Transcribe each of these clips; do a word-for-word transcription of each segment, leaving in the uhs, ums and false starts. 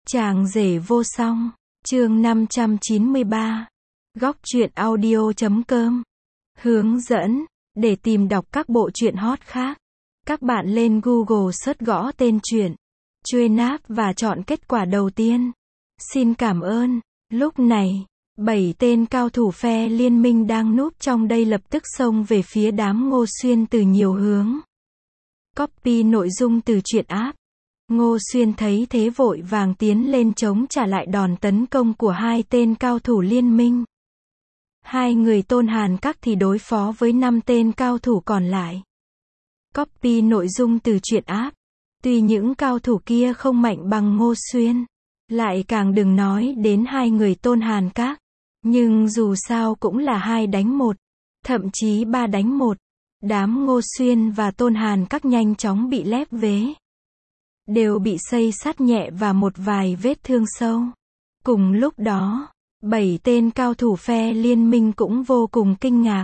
Chàng rể vô song, chương năm trăm chín mươi ba. Góc truyện audio chấm com. Hướng dẫn, để tìm đọc các bộ truyện hot khác. Các bạn lên Google search gõ tên truyện, truy nạp và chọn kết quả đầu tiên. Xin cảm ơn. Lúc này, bảy tên cao thủ phe liên minh đang núp trong đây lập tức xông về phía đám Ngô Xuyên từ nhiều hướng. Copy nội dung từ truyện app. Ngô Xuyên thấy thế vội vàng tiến lên chống trả lại đòn tấn công của hai tên cao thủ liên minh. Hai người Tôn Hàn Các thì đối phó với năm tên cao thủ còn lại. Copy nội dung từ truyện app. Tuy những cao thủ kia không mạnh bằng Ngô Xuyên, lại càng đừng nói đến hai người Tôn Hàn Các, nhưng dù sao cũng là hai đánh một, thậm chí ba đánh một. Đám Ngô Xuyên và Tôn Hàn Các nhanh chóng bị lép vế, đều bị xây sát nhẹ và một vài vết thương sâu. Cùng lúc đó, bảy tên cao thủ phe liên minh cũng vô cùng kinh ngạc.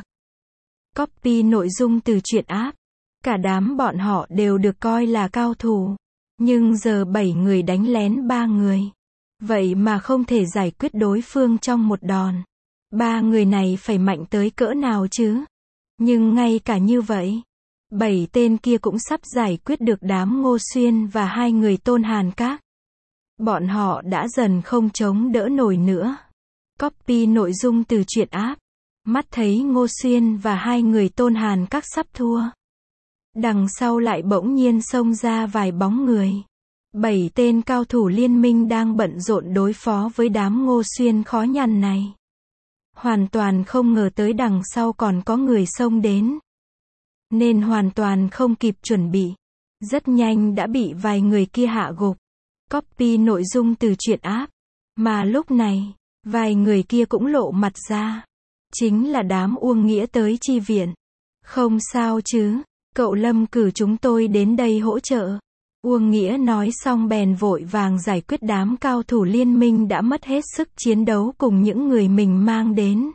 Copy nội dung từ truyện app. Cả đám bọn họ đều được coi là cao thủ, nhưng giờ bảy người đánh lén ba người, vậy mà không thể giải quyết đối phương trong một đòn. Ba người này phải mạnh tới cỡ nào chứ? Nhưng ngay cả như vậy, bảy tên kia cũng sắp giải quyết được đám Ngô Xuyên và hai người Tôn Hàn Các. Bọn họ đã dần không chống đỡ nổi nữa. Copy nội dung từ truyện app. Mắt thấy Ngô Xuyên và hai người Tôn Hàn Các sắp thua, đằng sau lại bỗng nhiên xông ra vài bóng người. Bảy tên cao thủ liên minh đang bận rộn đối phó với đám Ngô Xuyên khó nhằn này. Hoàn toàn không ngờ tới đằng sau còn có người xông đến, nên hoàn toàn không kịp chuẩn bị. Rất nhanh đã bị vài người kia hạ gục. Copy nội dung từ truyện app. Mà lúc này, vài người kia cũng lộ mặt ra. Chính là đám Uông Nghĩa tới chi viện. Không sao chứ, cậu Lâm cử chúng tôi đến đây hỗ trợ. Uông Nghĩa nói xong bèn vội vàng giải quyết đám cao thủ liên minh đã mất hết sức chiến đấu cùng những người mình mang đến.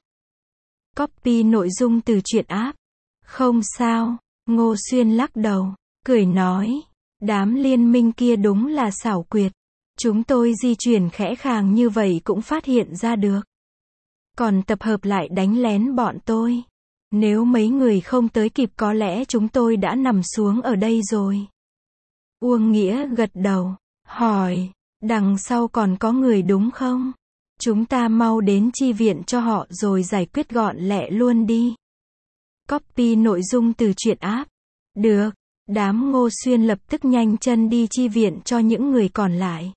Copy nội dung từ truyện app. Không sao, Ngô Xuyên lắc đầu, cười nói, đám liên minh kia đúng là xảo quyệt. Chúng tôi di chuyển khẽ khàng như vậy cũng phát hiện ra được. Còn tập hợp lại đánh lén bọn tôi. Nếu mấy người không tới kịp có lẽ chúng tôi đã nằm xuống ở đây rồi. Uông Nghĩa gật đầu, hỏi, đằng sau còn có người đúng không? Chúng ta mau đến chi viện cho họ rồi giải quyết gọn lẹ luôn đi. Copy nội dung từ truyện app. Được, đám Ngô Xuyên lập tức nhanh chân đi chi viện cho những người còn lại.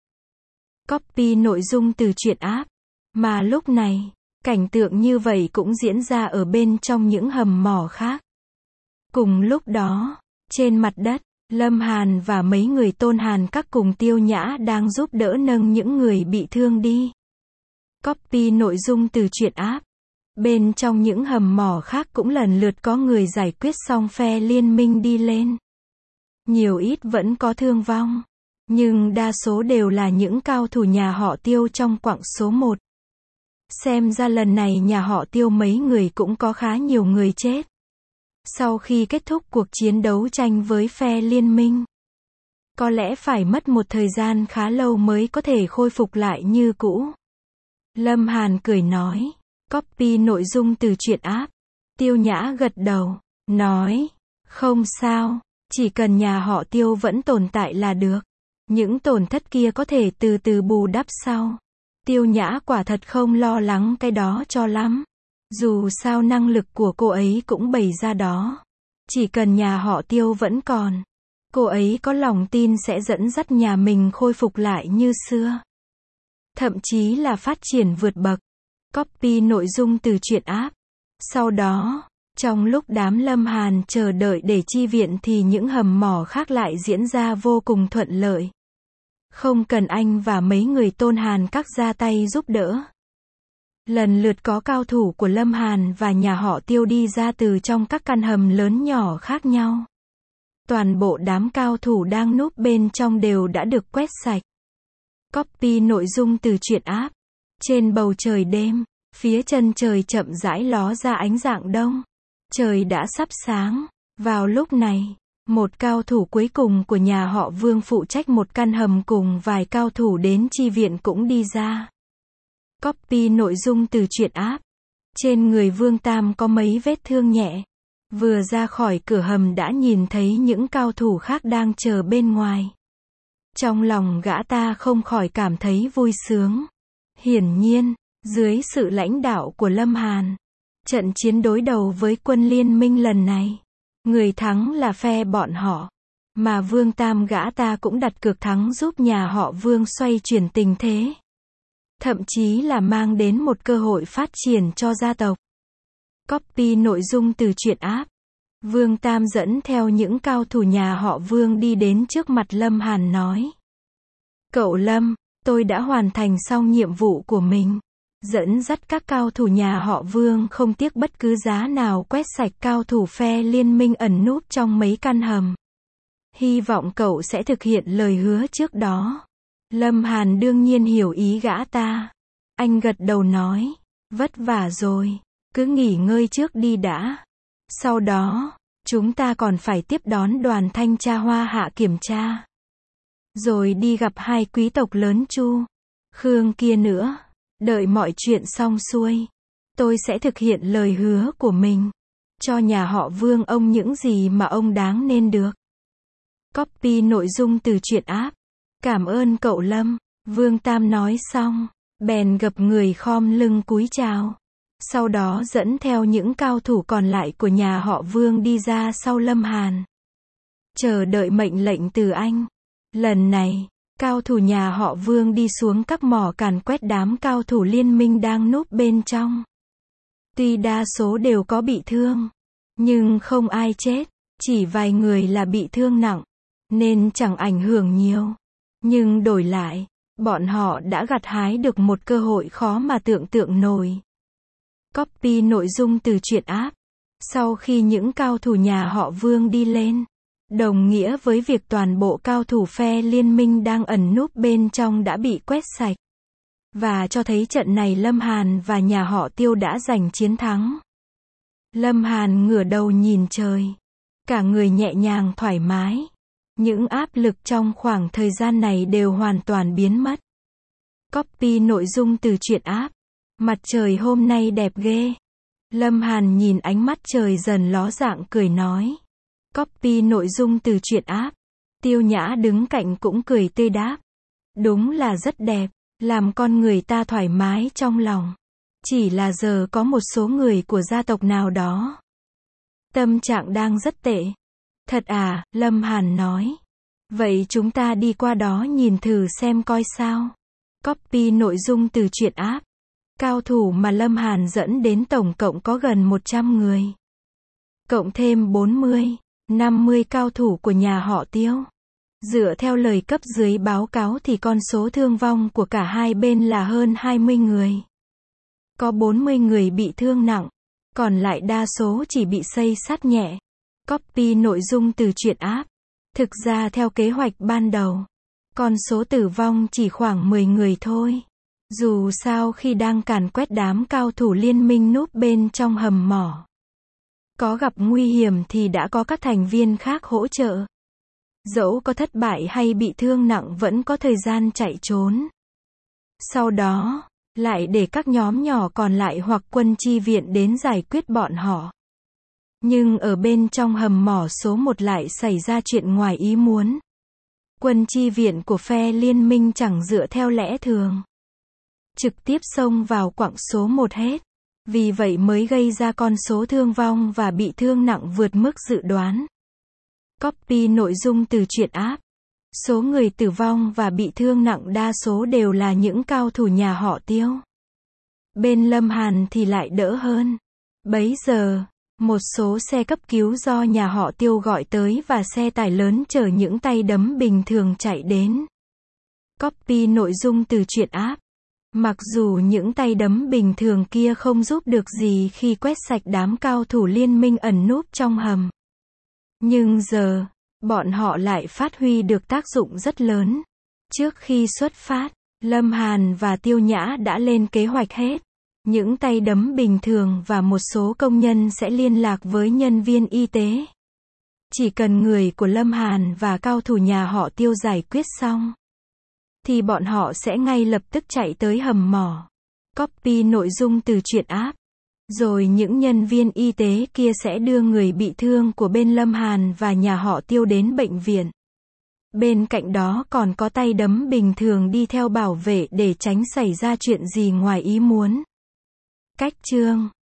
Copy nội dung từ truyện app. Mà lúc này, cảnh tượng như vậy cũng diễn ra ở bên trong những hầm mỏ khác. Cùng lúc đó, trên mặt đất, Lâm Hàn và mấy người Tôn Hàn Các cùng Tiêu Nhã đang giúp đỡ nâng những người bị thương đi. Copy nội dung từ truyện app. Bên trong những hầm mỏ khác cũng lần lượt có người giải quyết xong phe liên minh đi lên. Nhiều ít vẫn có thương vong, nhưng đa số đều là những cao thủ nhà họ Tiêu trong quặng số một. Xem ra lần này nhà họ Tiêu mấy người cũng có khá nhiều người chết. Sau khi kết thúc cuộc chiến đấu tranh với phe liên minh, có lẽ phải mất một thời gian khá lâu mới có thể khôi phục lại như cũ. Lâm Hàn cười nói, copy nội dung từ truyện app. Tiêu Nhã gật đầu, nói, không sao, chỉ cần nhà họ Tiêu vẫn tồn tại là được. Những tổn thất kia có thể từ từ bù đắp sau. Tiêu Nhã quả thật không lo lắng cái đó cho lắm. Dù sao năng lực của cô ấy cũng bày ra đó. Chỉ cần nhà họ Tiêu vẫn còn, cô ấy có lòng tin sẽ dẫn dắt nhà mình khôi phục lại như xưa. Thậm chí là phát triển vượt bậc. Copy nội dung từ truyện app. Sau đó, trong lúc đám Lâm Hàn chờ đợi để chi viện thì những hầm mỏ khác lại diễn ra vô cùng thuận lợi. Không cần anh và mấy người Tôn Hàn Các ra tay giúp đỡ. Lần lượt có cao thủ của Lâm Hàn và nhà họ Tiêu đi ra từ trong các căn hầm lớn nhỏ khác nhau. Toàn bộ đám cao thủ đang núp bên trong đều đã được quét sạch. Copy nội dung từ truyện app. Trên bầu trời đêm, phía chân trời chậm rãi ló ra ánh rạng đông. Trời đã sắp sáng. Vào lúc này, Một cao thủ cuối cùng của nhà họ Vương phụ trách một căn hầm cùng vài cao thủ đến chi viện cũng đi ra. Copy nội dung từ truyện app. Trên người Vương Tam có mấy vết thương nhẹ. Vừa ra khỏi cửa hầm đã nhìn thấy những cao thủ khác đang chờ bên ngoài. Trong lòng gã ta không khỏi cảm thấy vui sướng. Hiển nhiên, dưới sự lãnh đạo của Lâm Hàn, trận chiến đối đầu với quân liên minh lần này, người thắng là phe bọn họ. Mà Vương Tam gã ta cũng đặt cược thắng giúp nhà họ Vương xoay chuyển tình thế. Thậm chí là mang đến một cơ hội phát triển cho gia tộc. Copy nội dung từ truyện app. Vương Tam dẫn theo những cao thủ nhà họ Vương đi đến trước mặt Lâm Hàn nói. Cậu Lâm, tôi đã hoàn thành xong nhiệm vụ của mình. Dẫn dắt các cao thủ nhà họ Vương không tiếc bất cứ giá nào quét sạch cao thủ phe liên minh ẩn núp trong mấy căn hầm. Hy vọng cậu sẽ thực hiện lời hứa trước đó. Lâm Hàn đương nhiên hiểu ý gã ta. Anh gật đầu nói. Vất vả rồi. Cứ nghỉ ngơi trước đi đã. Sau đó, chúng ta còn phải tiếp đón đoàn thanh tra Hoa Hạ kiểm tra. Rồi đi gặp hai quý tộc lớn Chu, Khương kia nữa. Đợi mọi chuyện xong xuôi, tôi sẽ thực hiện lời hứa của mình. Cho nhà họ Vương ông những gì mà ông đáng nên được. Copy nội dung từ truyện app. Cảm ơn cậu Lâm. Vương Tam nói xong, bèn gập người khom lưng cúi chào. Sau đó dẫn theo những cao thủ còn lại của nhà họ Vương đi ra sau Lâm Hàn. Chờ đợi mệnh lệnh từ anh. Lần này, cao thủ nhà họ Vương đi xuống các mỏ càn quét đám cao thủ liên minh đang núp bên trong. Tuy đa số đều có bị thương, nhưng không ai chết, chỉ vài người là bị thương nặng, nên chẳng ảnh hưởng nhiều. Nhưng đổi lại, bọn họ đã gặt hái được một cơ hội khó mà tưởng tượng nổi. Copy nội dung từ truyện app. Sau khi những cao thủ nhà họ Vương đi lên, đồng nghĩa với việc toàn bộ cao thủ phe liên minh đang ẩn núp bên trong đã bị quét sạch. Và cho thấy trận này Lâm Hàn và nhà họ Tiêu đã giành chiến thắng. Lâm Hàn ngửa đầu nhìn trời. Cả người nhẹ nhàng thoải mái. Những áp lực trong khoảng thời gian này đều hoàn toàn biến mất. Copy nội dung từ truyện app. Mặt trời hôm nay đẹp ghê. Lâm Hàn nhìn ánh mắt trời dần ló dạng cười nói. Copy nội dung từ truyện app. Tiêu Nhã đứng cạnh cũng cười tươi đáp. Đúng là rất đẹp, làm con người ta thoải mái trong lòng. Chỉ là giờ có một số người của gia tộc nào đó tâm trạng đang rất tệ. Thật à, Lâm Hàn nói. Vậy chúng ta đi qua đó nhìn thử xem coi sao. Copy nội dung từ truyện app. Cao thủ mà Lâm Hàn dẫn đến tổng cộng có gần một trăm người. Cộng thêm bốn mươi, năm mươi cao thủ của nhà họ Tiêu. Dựa theo lời cấp dưới báo cáo thì con số thương vong của cả hai bên là hơn hai mươi người. Có bốn mươi người bị thương nặng, còn lại đa số chỉ bị xây xát nhẹ. Copy nội dung từ truyện app. Thực ra theo kế hoạch ban đầu, con số tử vong chỉ khoảng mười người thôi. Dù sao khi đang càn quét đám cao thủ liên minh núp bên trong hầm mỏ, có gặp nguy hiểm thì đã có các thành viên khác hỗ trợ. Dẫu có thất bại hay bị thương nặng vẫn có thời gian chạy trốn. Sau đó, lại để các nhóm nhỏ còn lại hoặc quân chi viện đến giải quyết bọn họ. Nhưng ở bên trong hầm mỏ số một lại xảy ra chuyện ngoài ý muốn. Quân chi viện của phe liên minh chẳng dựa theo lẽ thường, trực tiếp xông vào quặng số một hết. Vì vậy mới gây ra con số thương vong và bị thương nặng vượt mức dự đoán. Copy nội dung từ truyện app. Số người tử vong và bị thương nặng đa số đều là những cao thủ nhà họ Tiêu. Bên Lâm Hàn thì lại đỡ hơn. Bấy giờ, một số xe cấp cứu do nhà họ Tiêu gọi tới và xe tải lớn chở những tay đấm bình thường chạy đến. Copy nội dung từ truyện app. Mặc dù những tay đấm bình thường kia không giúp được gì khi quét sạch đám cao thủ liên minh ẩn núp trong hầm, nhưng giờ, bọn họ lại phát huy được tác dụng rất lớn. Trước khi xuất phát, Lâm Hàn và Tiêu Nhã đã lên kế hoạch hết. Những tay đấm bình thường và một số công nhân sẽ liên lạc với nhân viên y tế. Chỉ cần người của Lâm Hàn và cao thủ nhà họ Tiêu giải quyết xong, thì bọn họ sẽ ngay lập tức chạy tới hầm mỏ, copy nội dung từ truyện app. Rồi những nhân viên y tế kia sẽ đưa người bị thương của bên Lâm Hàn và nhà họ Tiêu đến bệnh viện. Bên cạnh đó còn có tay đấm bình thường đi theo bảo vệ để tránh xảy ra chuyện gì ngoài ý muốn. Cách chương